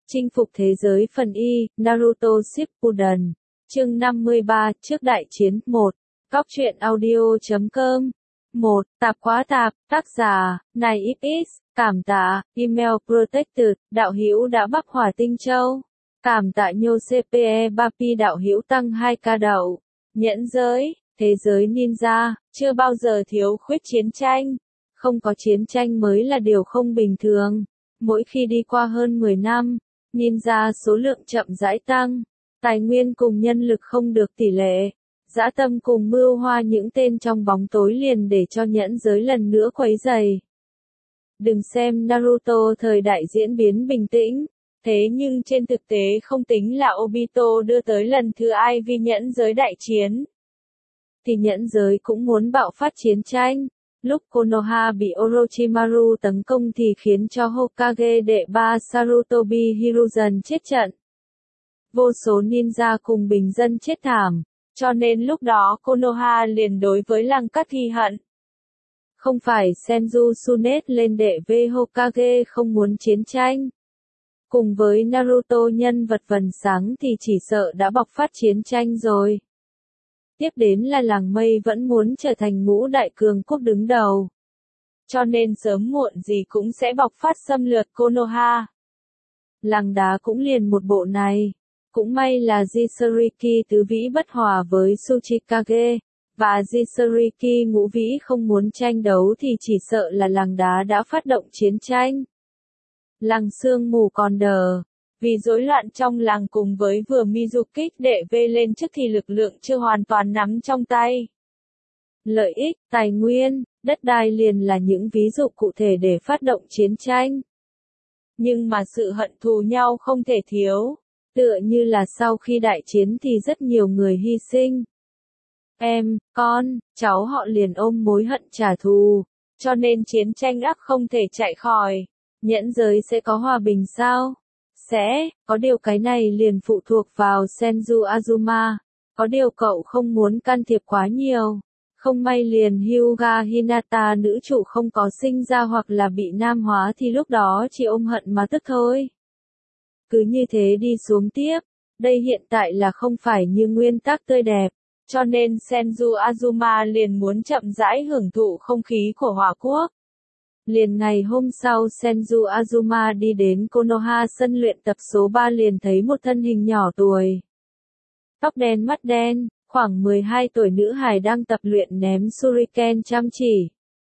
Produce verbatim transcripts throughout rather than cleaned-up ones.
Chinh phục thế giới phần Y, Naruto Shippuden. Chương năm mươi ba, trước đại chiến. một. Cóc truyện audio chấm com. một. Tạp quá tạp, tác giả, này ích ích, cảm tạ, email protected, đạo hữu đã bắc hỏa tinh châu. Cảm tạ nhô xê pê e ba pi đạo hữu tăng hai ca đậu. Nhẫn giới, thế giới ninja, chưa bao giờ thiếu khuyết chiến tranh. Không có chiến tranh mới là điều không bình thường. Mỗi khi đi qua hơn mười năm, ninja số lượng chậm rãi tăng, tài nguyên cùng nhân lực không được tỷ lệ. Dã tâm cùng mưu hoa những tên trong bóng tối liền để cho nhẫn giới lần nữa quấy rầy. Đừng xem Naruto thời đại diễn biến bình tĩnh, thế nhưng trên thực tế không tính là Obito đưa tới lần thứ ai vi nhẫn giới đại chiến. Thì nhẫn giới cũng muốn bạo phát chiến tranh. Lúc Konoha bị Orochimaru tấn công thì khiến cho Hokage đệ ba Sarutobi Hiruzen chết trận. Vô số ninja cùng bình dân chết thảm, cho nên lúc đó Konoha liền đối với lăng cắt thi hận. Không phải Senju Tsunade lên đệ V Hokage không muốn chiến tranh. Cùng với Naruto nhân vật vầng sáng thì chỉ sợ đã bộc phát chiến tranh rồi. Tiếp đến là làng mây vẫn muốn trở thành ngũ đại cường quốc đứng đầu. Cho nên sớm muộn gì cũng sẽ bộc phát xâm lược Konoha. Làng đá cũng liền một bộ này. Cũng may là Jinchuriki tứ vĩ bất hòa với Tsuchikage, và Jinchuriki ngũ vĩ không muốn tranh đấu thì chỉ sợ là làng đá đã phát động chiến tranh. Làng sương mù còn đờ. Vì rối loạn trong làng cùng với vừa Mizukik đệ V lên trước thì lực lượng chưa hoàn toàn nắm trong tay. Lợi ích, tài nguyên, đất đai liền là những ví dụ cụ thể để phát động chiến tranh. Nhưng mà sự hận thù nhau không thể thiếu, tựa như là sau khi đại chiến thì rất nhiều người hy sinh. Em, con, cháu họ liền ôm mối hận trả thù, cho nên chiến tranh ắt không thể chạy khỏi. Nhẫn giới sẽ có hòa bình sao? Sẽ, có điều cái này liền phụ thuộc vào Senju Azuma. Có điều cậu không muốn can thiệp quá nhiều. Không may liền Hyuga Hinata nữ chủ không có sinh ra hoặc là bị nam hóa thì lúc đó chỉ ôm hận mà tức thôi. Cứ như thế đi xuống tiếp. Đây hiện tại là không phải như nguyên tắc tươi đẹp. Cho nên Senju Azuma liền muốn chậm rãi hưởng thụ không khí của Hỏa Quốc. Liền ngày hôm sau Senju Azuma đi đến Konoha sân luyện tập số ba liền thấy một thân hình nhỏ tuổi. Tóc đen mắt đen, khoảng mười hai tuổi nữ hài đang tập luyện ném shuriken chăm chỉ.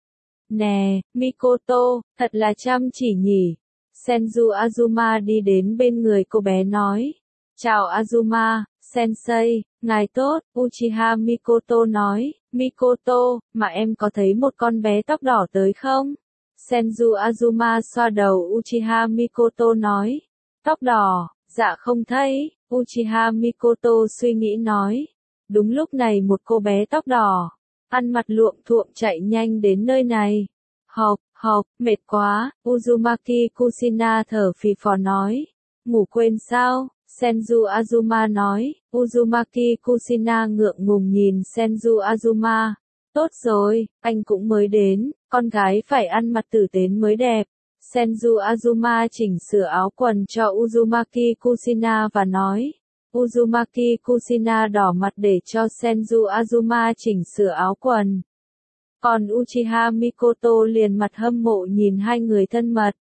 Nè, Mikoto, thật là chăm chỉ nhỉ. Senju Azuma đi đến bên người cô bé nói. Chào Azuma, sensei, ngài tốt, Uchiha Mikoto nói. Mikoto, mà em có thấy một con bé tóc đỏ tới không? Senju Azuma xoa đầu Uchiha Mikoto nói. Tóc đỏ, dạ không thấy, Uchiha Mikoto suy nghĩ nói. Đúng lúc này một cô bé tóc đỏ, ăn mặc luộm thuộm chạy nhanh đến nơi này. Học, học, mệt quá, Uzumaki Kushina thở phì phò nói. Ngủ quên sao? Senju Azuma nói. Uzumaki Kushina ngượng ngùng nhìn Senju Azuma. Tốt rồi, anh cũng mới đến, con gái phải ăn mặc tử tế mới đẹp. Senju Azuma chỉnh sửa áo quần cho Uzumaki Kushina và nói. Uzumaki Kushina đỏ mặt để cho Senju Azuma chỉnh sửa áo quần. Còn Uchiha Mikoto liền mặt hâm mộ nhìn hai người thân mật.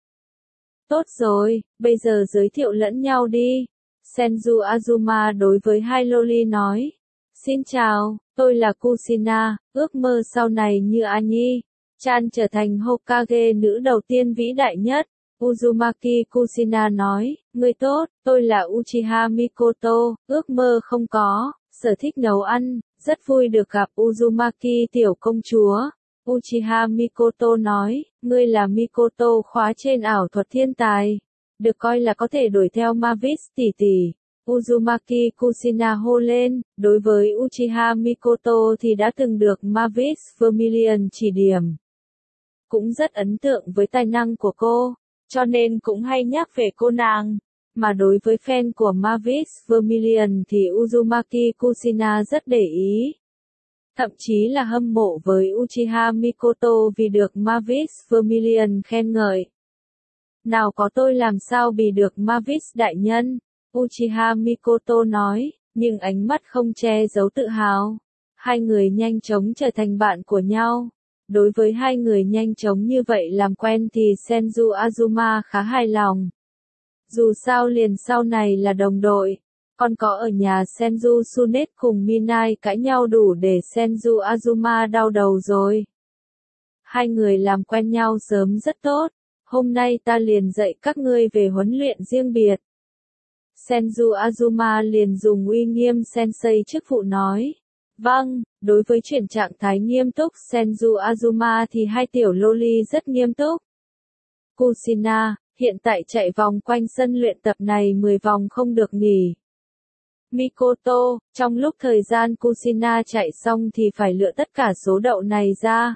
Tốt rồi, bây giờ giới thiệu lẫn nhau đi. Senju Azuma đối với hai loli nói. Xin chào, tôi là Kushina, ước mơ sau này như Anyi Chan trở thành Hokage nữ đầu tiên vĩ đại nhất. Uzumaki Kushina nói, người tốt, tôi là Uchiha Mikoto, ước mơ không có, sở thích nấu ăn, rất vui được gặp Uzumaki tiểu công chúa. Uchiha Mikoto nói, ngươi là Mikoto khóa trên ảo thuật thiên tài, được coi là có thể đuổi theo Mavis tỷ tỷ. Uzumaki Kushina hô lên, đối với Uchiha Mikoto thì đã từng được Mavis Vermilion chỉ điểm. Cũng rất ấn tượng với tài năng của cô, cho nên cũng hay nhắc về cô nàng. Mà đối với fan của Mavis Vermilion thì Uzumaki Kushina rất để ý. Thậm chí là hâm mộ với Uchiha Mikoto vì được Mavis Vermilion khen ngợi. Nào có tôi làm sao bị được Mavis đại nhân, Uchiha Mikoto nói, nhưng ánh mắt không che giấu tự hào. Hai người nhanh chóng trở thành bạn của nhau. Đối với hai người nhanh chóng như vậy làm quen thì Senju Azuma khá hài lòng. Dù sao liền sau này là đồng đội. Còn có ở nhà Senju Sunet cùng Minai cãi nhau đủ để Senju Azuma đau đầu rồi. Hai người làm quen nhau sớm rất tốt. Hôm nay ta liền dạy các ngươi về huấn luyện riêng biệt. Senju Azuma liền dùng uy nghiêm sensei chức vụ nói. Vâng, đối với chuyển trạng thái nghiêm túc Senju Azuma thì hai tiểu loli rất nghiêm túc. Kushina, hiện tại chạy vòng quanh sân luyện tập này mười vòng không được nghỉ. Mikoto, trong lúc thời gian Kushina chạy xong thì phải lựa tất cả số đậu này ra.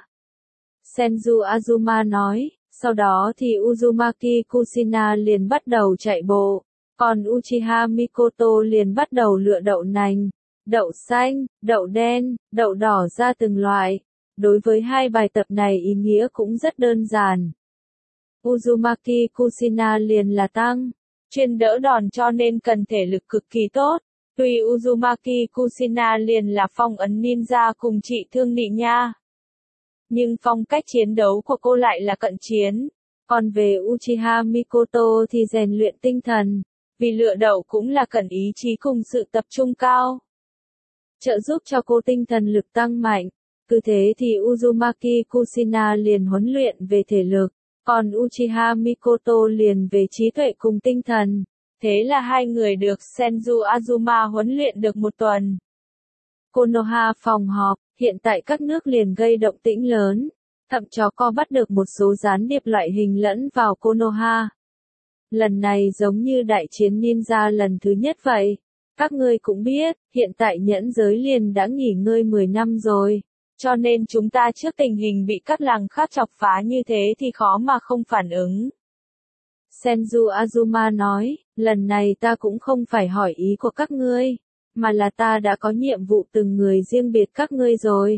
Senju Azuma nói, sau đó thì Uzumaki Kushina liền bắt đầu chạy bộ, còn Uchiha Mikoto liền bắt đầu lựa đậu nành, đậu xanh, đậu đen, đậu đỏ ra từng loại. Đối với hai bài tập này ý nghĩa cũng rất đơn giản. Uzumaki Kushina liền là tăng, chuyên đỡ đòn cho nên cần thể lực cực kỳ tốt. Tuy Uzumaki Kushina liền là phong ấn ninja cùng trị thương nị nha. Nhưng phong cách chiến đấu của cô lại là cận chiến. Còn về Uchiha Mikoto thì rèn luyện tinh thần. Vì lựa đậu cũng là cần ý chí cùng sự tập trung cao. Trợ giúp cho cô tinh thần lực tăng mạnh. Cứ thế thì Uzumaki Kushina liền huấn luyện về thể lực. Còn Uchiha Mikoto liền về trí tuệ cùng tinh thần. Thế là hai người được Senju Azuma huấn luyện được một tuần. Konoha phòng họp, hiện tại các nước liền gây động tĩnh lớn. Thậm chó co bắt được một số gián điệp loại hình lẫn vào Konoha. Lần này giống như đại chiến ninja lần thứ nhất vậy. Các ngươi cũng biết, hiện tại nhẫn giới liền đã nghỉ ngơi mười năm rồi. Cho nên chúng ta trước tình hình bị các làng khác chọc phá như thế thì khó mà không phản ứng. Senju Azuma nói, lần này ta cũng không phải hỏi ý của các ngươi, mà là ta đã có nhiệm vụ từng người riêng biệt các ngươi rồi.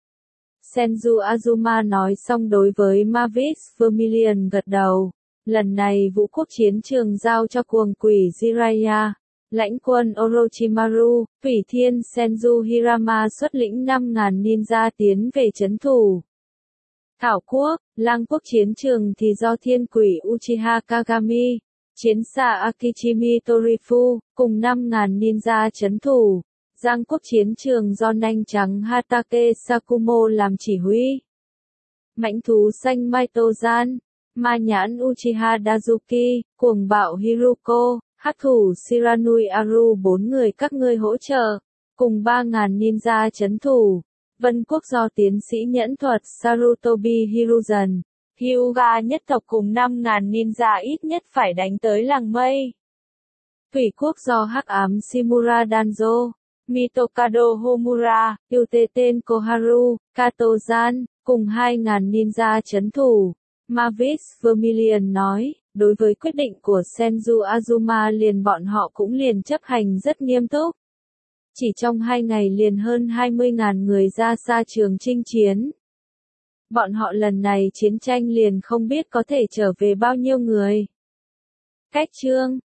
Senju Azuma nói xong đối với Mavis Vermilion gật đầu. Lần này vũ quốc chiến trường giao cho cuồng quỷ Jiraiya, lãnh quân Orochimaru, Thủy Thiên Senju Hirama xuất lĩnh năm nghìn ninja tiến về trấn thủ. Thảo quốc, lang quốc chiến trường thì do thiên quỷ Uchiha Kagami, chiến xa Akichimi Torifu, cùng năm nghìn ninja trấn thủ. Giang quốc chiến trường do nanh trắng Hatake Sakumo làm chỉ huy. Mãnh thú xanh Maitozan, ma nhãn Uchiha Dazuki, cuồng bạo Hiruko, hắc thủ Shiranui Aru bốn người các ngươi hỗ trợ, cùng ba nghìn ninja trấn thủ. Vân quốc do tiến sĩ nhẫn thuật Sarutobi Hiruzen, Hyuga nhất tộc cùng năm nghìn ninja ít nhất phải đánh tới làng mây. Thủy quốc do hắc ám Shimura Danzo, Mitokado Homura, Yuteten Koharu, Katozan, cùng hai nghìn ninja trấn thủ. Mavis Vermilion nói, đối với quyết định của Senju Azuma liền bọn họ cũng liền chấp hành rất nghiêm túc. Chỉ trong hai ngày liền hơn hai mươi nghìn người ra xa trường chinh chiến. Bọn họ lần này chiến tranh liền không biết có thể trở về bao nhiêu người. Cách chương